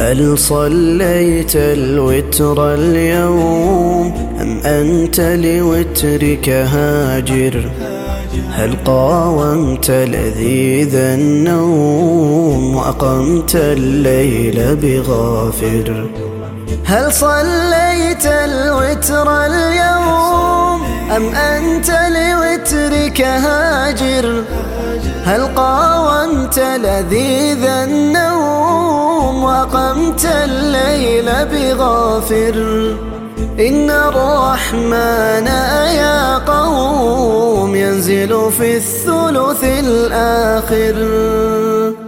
هل صليت الوتر اليوم أم أنت لوترك هاجر؟ هل قاومت لذيذ النوم وأقمت الليل بغافر؟ هل صليت الوتر اليوم أم أنت لوترك هاجر؟ هل قاومت لذيذ النوم وأقمت الليل بغافر؟ إن الرحمن يا قوم ينزل في الثلث الآخر.